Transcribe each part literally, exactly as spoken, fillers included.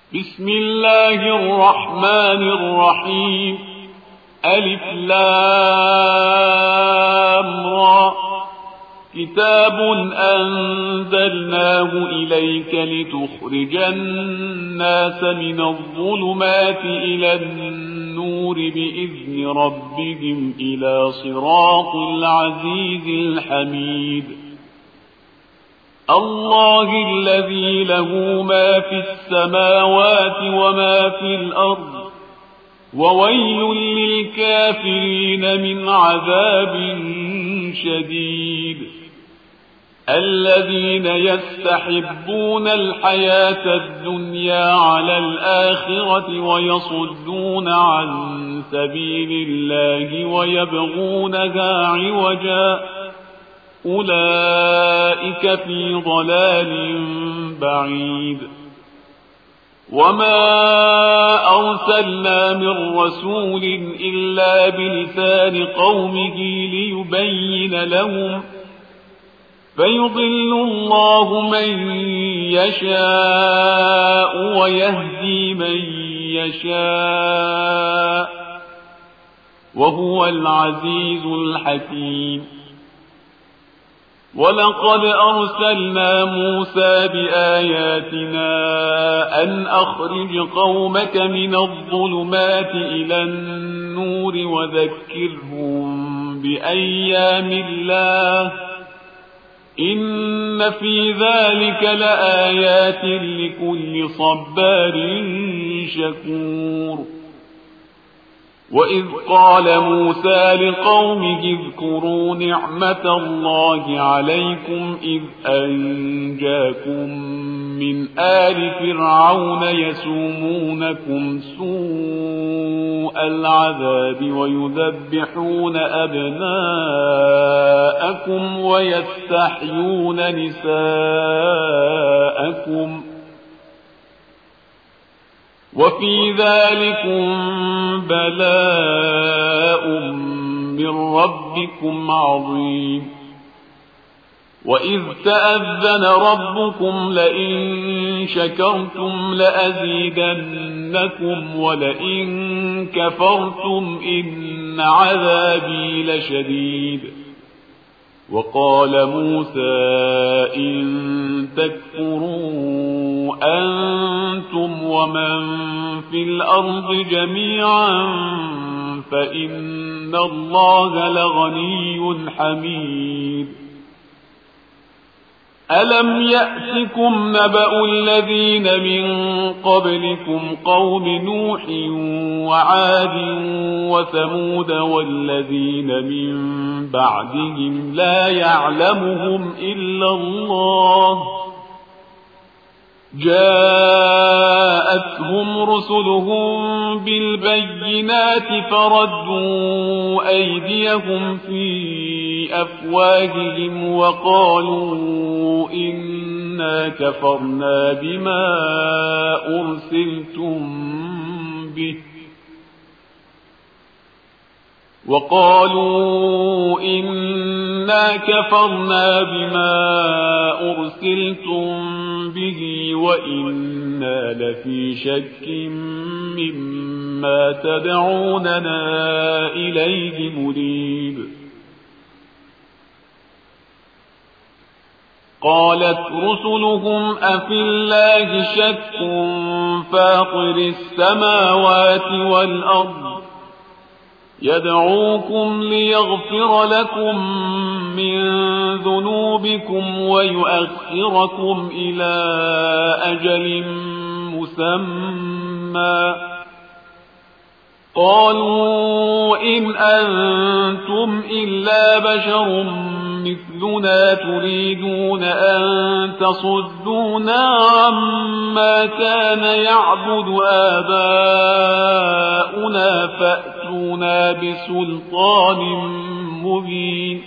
بسم الله الرحمن الرحيم. ألف لام را. كتاب أنزلناه إليك لتخرج الناس من الظلمات إلى النور بإذن ربهم إلى صراط العزيز الحميد. الله الذي له ما في السماوات وما في الأرض، وويل للكافرين من عذاب شديد. الذين يستحبون الحياة الدنيا على الآخرة ويصدون عن سبيل الله ويبغونها عوجا، أولئك في ضلال بعيد. وما أرسلنا من رسول إلا بلسان قومه ليبين لهم، فيضل الله من يشاء ويهدي من يشاء، وهو العزيز الحكيم. ولقد أرسلنا موسى بآياتنا أن أخرج قومك من الظلمات إلى النور وذكرهم بأيام الله، إن في ذلك لآيات لكل صبار شكور. وإذ قال موسى لقومه اذكروا نعمة الله عليكم إذ أنجاكم من آل فرعون يسومونكم سوء العذاب ويذبحون أبناءكم ويستحيون نساءكم، وفي ذلكم بلاء من ربكم عظيم. وإذ تأذن ربكم لئن شكرتم لأزيدنكم ولئن كفرتم إن عذابي لشديد. وقال موسى إن تكفروا أنتم ومن في الأرض جميعا فإن الله لغني حميد. ألم يأتكم نبأ الذين من قبلكم قوم نوح وعاد وثمود والذين من بعدهم لا يعلمهم إلا الله، جاءتهم رسلهم بالبينات فردوا أيديهم في أفواههم وقالوا إنا كفرنا بما أرسلتم به وقالوا إنا كفرنا بما أرسلتم به وإنا لفي شك مما تدعوننا إليه مريب. قالت رسلهم أفي الله شك فاطر السماوات والأرض يدعوكم ليغفر لكم من ذنوبكم ويؤخركم إلى أجل مسمى، قالوا إن أنتم إلا بشر مثلنا تريدون أن تصدونا عما كان يعبد آباؤنا فأتونا بسلطان مبين.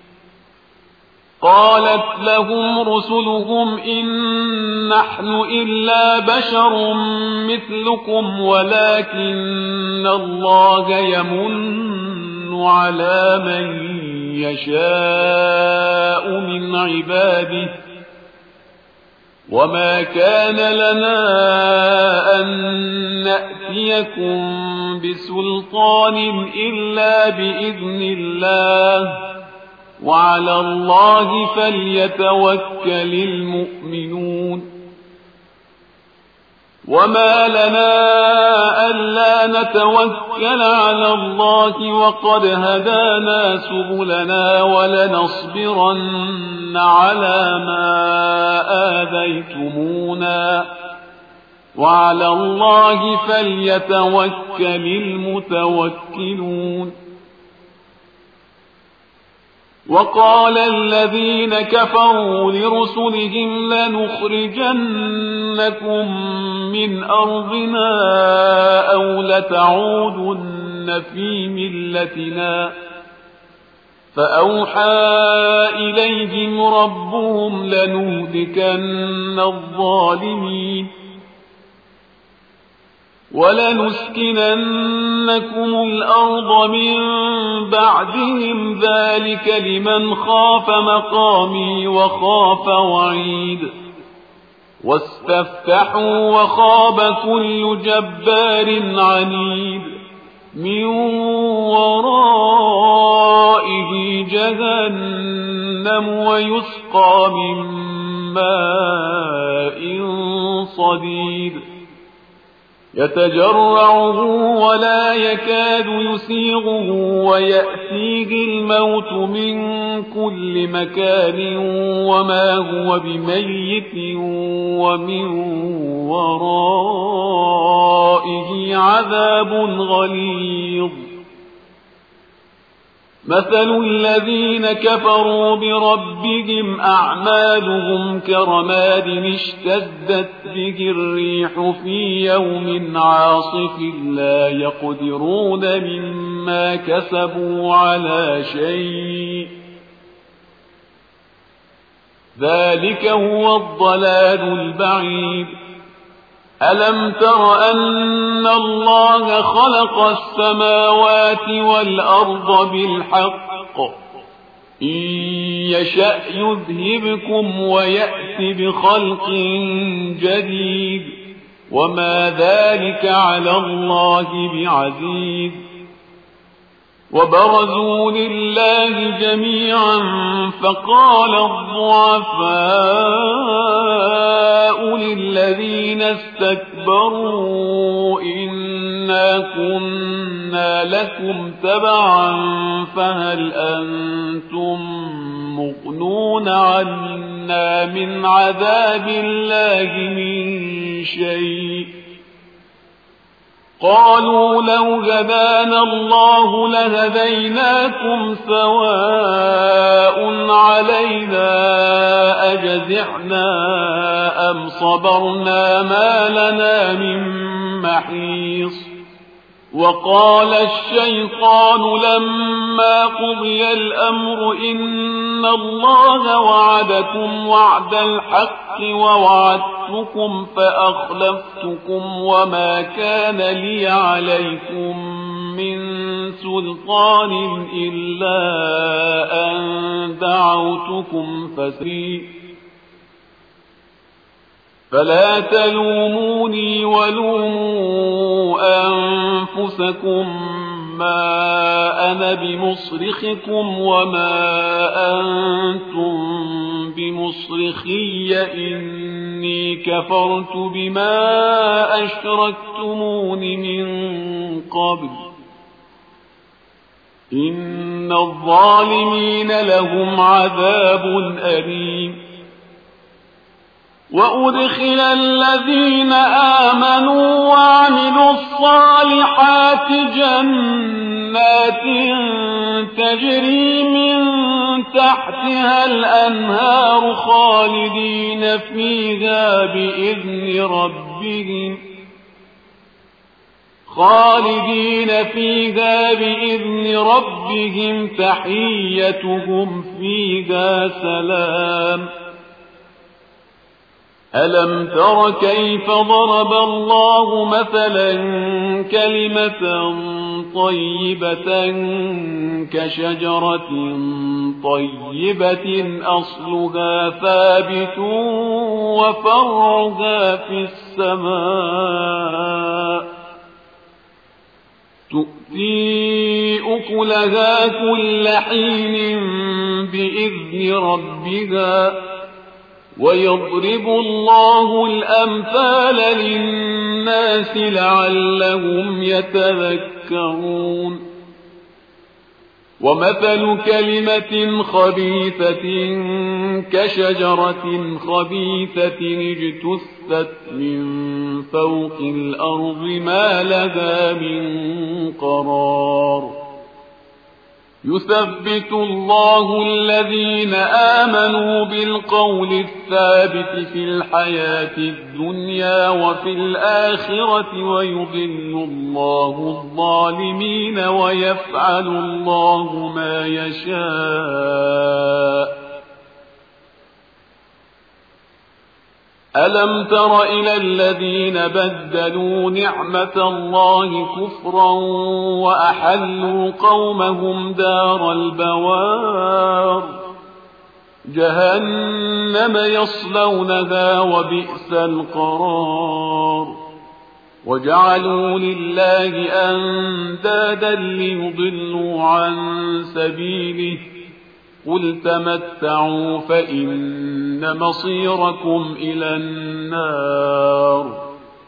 قالت لهم رسلهم إن نحن إلا بشر مثلكم ولكن الله يمن على من يشاء من عباده وما كان لنا أن نأتيكم بسلطان إلا بإذن الله وعلى الله فليتوكل المؤمنون وما لنا ألا نتوكل على الله وقد هدانا سبلنا ولنصبرن على ما آذيتمونا وعلى الله فليتوكل المتوكلون وقال الذين كفروا لرسلهم لنخرجنكم من أرضنا أو لتعودن في ملتنا فأوحى إليهم ربهم لنهلكن الظالمين ولنسكننكم الأرض من بعدهم ذلك لمن خاف مقامي وخاف وعيد واستفتحوا وخاب كل جبار عنيد من ورائه جهنم ويسقى من ماء صديد يتجرعه ولا يكاد يسيغه ويأتيه الموت من كل مكان وما هو بميت ومن ورائه عذاب غليظ مثل الذين كفروا بربهم أعمالهم كرماد اشتدت به الريح في يوم عاصف لا يقدرون مما كسبوا على شيء ذلك هو الضلال البعيد ألم تر أن الله خلق السماوات والأرض بالحق إن يشأ يذهبكم ويأت بخلق جديد وما ذلك على الله بعزيز وبرزوا لله جميعا فقال الضعفاء للذين استكبروا إنا كنا لكم تبعا فهل أنتم مغنون عنا من عذاب الله من شيء قالوا لو هدانا الله لهديناكم سواء علينا أجزعنا أم صبرنا ما لنا من محيص وقال الشيطان لما قضي الأمر إن الله وعدكم وعد الحق ووعدتكم فأخلفتكم وما كان لي عليكم من سلطان إلا أن دعوتكم فسري فلا تلوموني ولوموا أنفسكم ما أنا بمصرخكم وما أنتم بمصرخي إني كفرت بما أشركتمون من قبل إن الظالمين لهم عذاب أليم وأدخل الذين آمنوا وعملوا الصالحات جنات تجري من تحتها الأنهار خالدين فيها بإذن ربهم خالدين فيها بإذن ربهم تحيتهم فيها سلام ألم تر كيف ضرب الله مثلا كلمة طيبة كشجرة طيبة أصلها ثابت وفرعها في السماء تؤتي أكلها كل حين بإذن ربها ويضرب الله الأمثال للناس لعلهم يتذكرون ومثل كلمة خبيثة كشجرة خبيثة اجتثت من فوق الأرض ما لها من قرار يثبت الله الذين آمنوا بالقول الثابت في الحياة الدنيا وفي الآخرة ويضل الله الظالمين ويفعل الله ما يشاء ألم تر إلى الذين بدلوا نعمة الله كفرا وأحلوا قومهم دار البوار جهنم يصلونها وبئس القرار وجعلوا لله أندادا ليضلوا عن سبيله قل تمتعوا فإن مصيركم إلى النار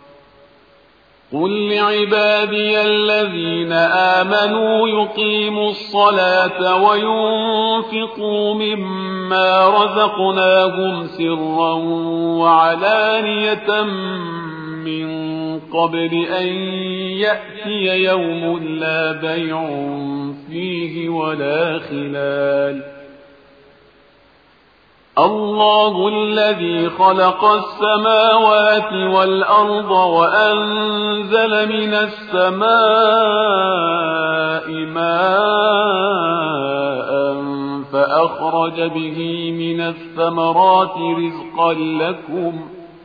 قل لعبادي الذين آمنوا يقيموا الصلاة وينفقوا مما رزقناهم سرا وعلانية من قبل أن يأتي يوم لا بيع فيه ولا خلال الله الذي خلق السماوات والأرض وأنزل من السماء ماء فأخرج به من الثمرات رزقا لكم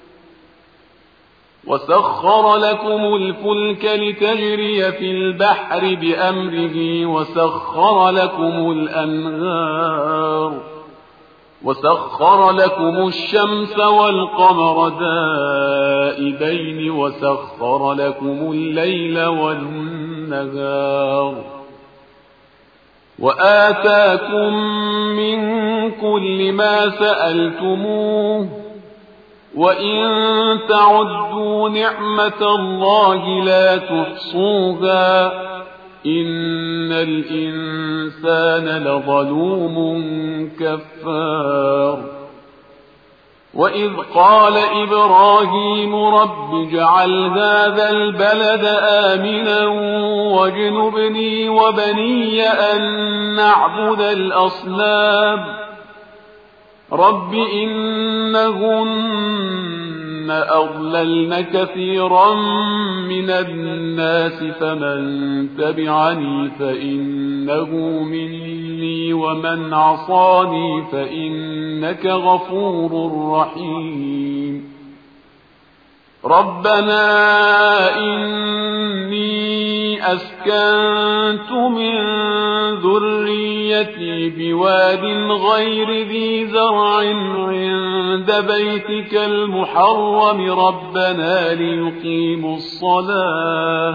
وسخر لكم الفلك لتجري في البحر بأمره وسخر لكم الأنهار وسخر لكم الشمس والقمر دائبين وسخر لكم الليل والنهار وآتاكم من كل ما سألتموه وإن تعدوا نعمة الله لا تحصوها إن الإنسان لظلوم كفار وإذ قال إبراهيم رب اجعل هذا البلد آمنا واجنبني وبني أن نعبد الأصنام رب إنهن أضللن كثيرا من الناس فمن تبعني فإنه مني ومن عصاني فإنك غفور رحيم ربنا إني أسكنت من ذريتي بواد غير ذي زرع عند بيتك المحرم ربنا ليقيموا الصلاة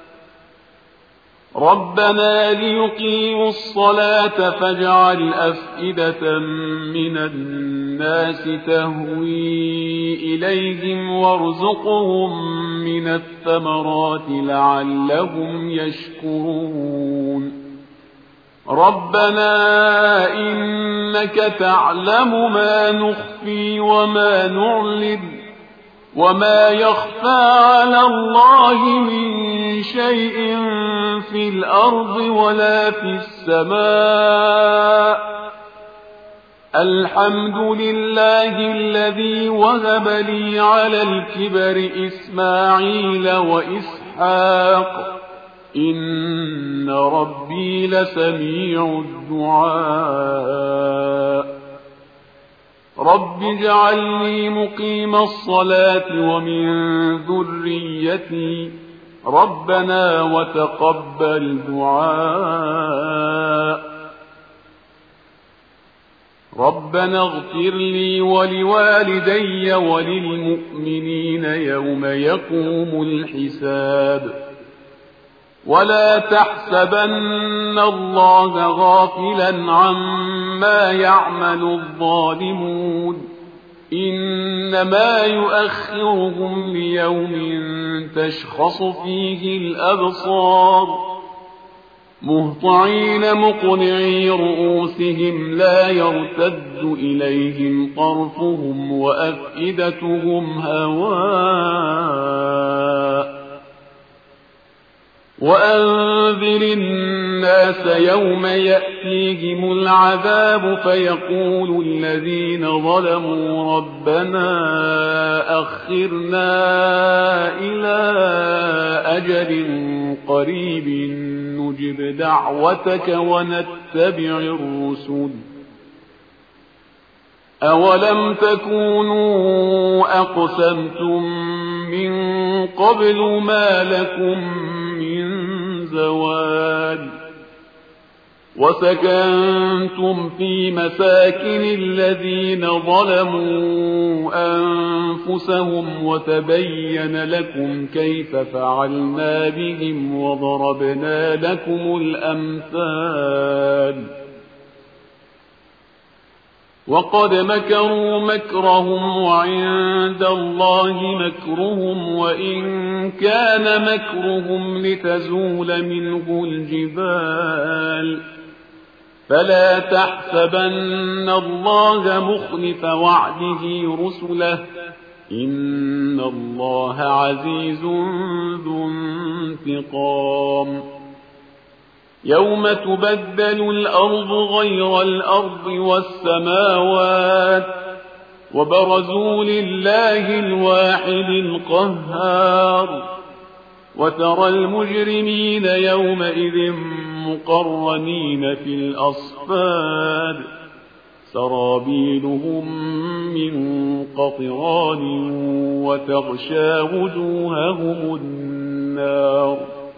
ربنا ليقيموا الصلاة فاجعل أفئدة من الناس تهوي إليهم وارزقهم من الثمرات لعلهم يشكرون ربنا إنك تعلم ما نخفي وما نعلن وما يخفى على الله من شيء في الأرض ولا في السماء الحمد لله الذي وهب لي على الكبر إسماعيل وإسحاق إن ربي لسميع الدعاء رب اجعلني مقيم الصلاة ومن ذريتي ربنا وتقبل دعاء. ربنا اغفر لي ولوالدي وللمؤمنين يوم يقوم الحساب. ولا تحسبن الله غافلا عما يعمل الظالمون إنما يؤخرهم ليوم تشخص فيه الأبصار مهطعين مقنعي رؤوسهم لا يرتد إليهم طرفهم وأفئدتهم هواء. وأنذر الناس يوم يأتيهم العذاب فيقول الذين ظلموا ربنا أخرنا إلى أجل قريب نجب دعوتك ونتبع الرسل أولم تكونوا أقسمتم من قبل ما لكم من زوال وسكنتم في مساكن الذين ظلموا أنفسهم وتبين لكم كيف فعلنا بهم وضربنا لكم الأمثال. وقد مكروا مكرهم وعند الله مكرهم وإن كان مكرهم لتزول منه الجبال فلا تحسبن الله مخلف وعده رسله إن الله عزيز ذو انتقام. يوم تبدل الأرض غير الأرض والسماوات وبرزوا لله الواحد القهار وترى المجرمين يومئذ مقرنين في الأصفاد سرابيلهم من قطران وتغشى وجوههم النار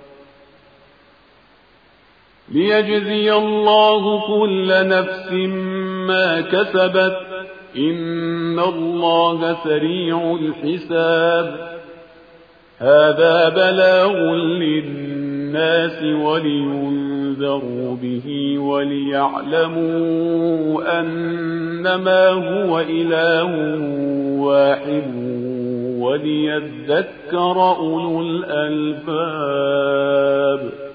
ليجزي الله كل نفس ما كسبت إن الله سريع الحساب. هذا بلاغ للناس ولينذروا به وليعلموا أنما هو إله واحد وليذكر أولو الألباب.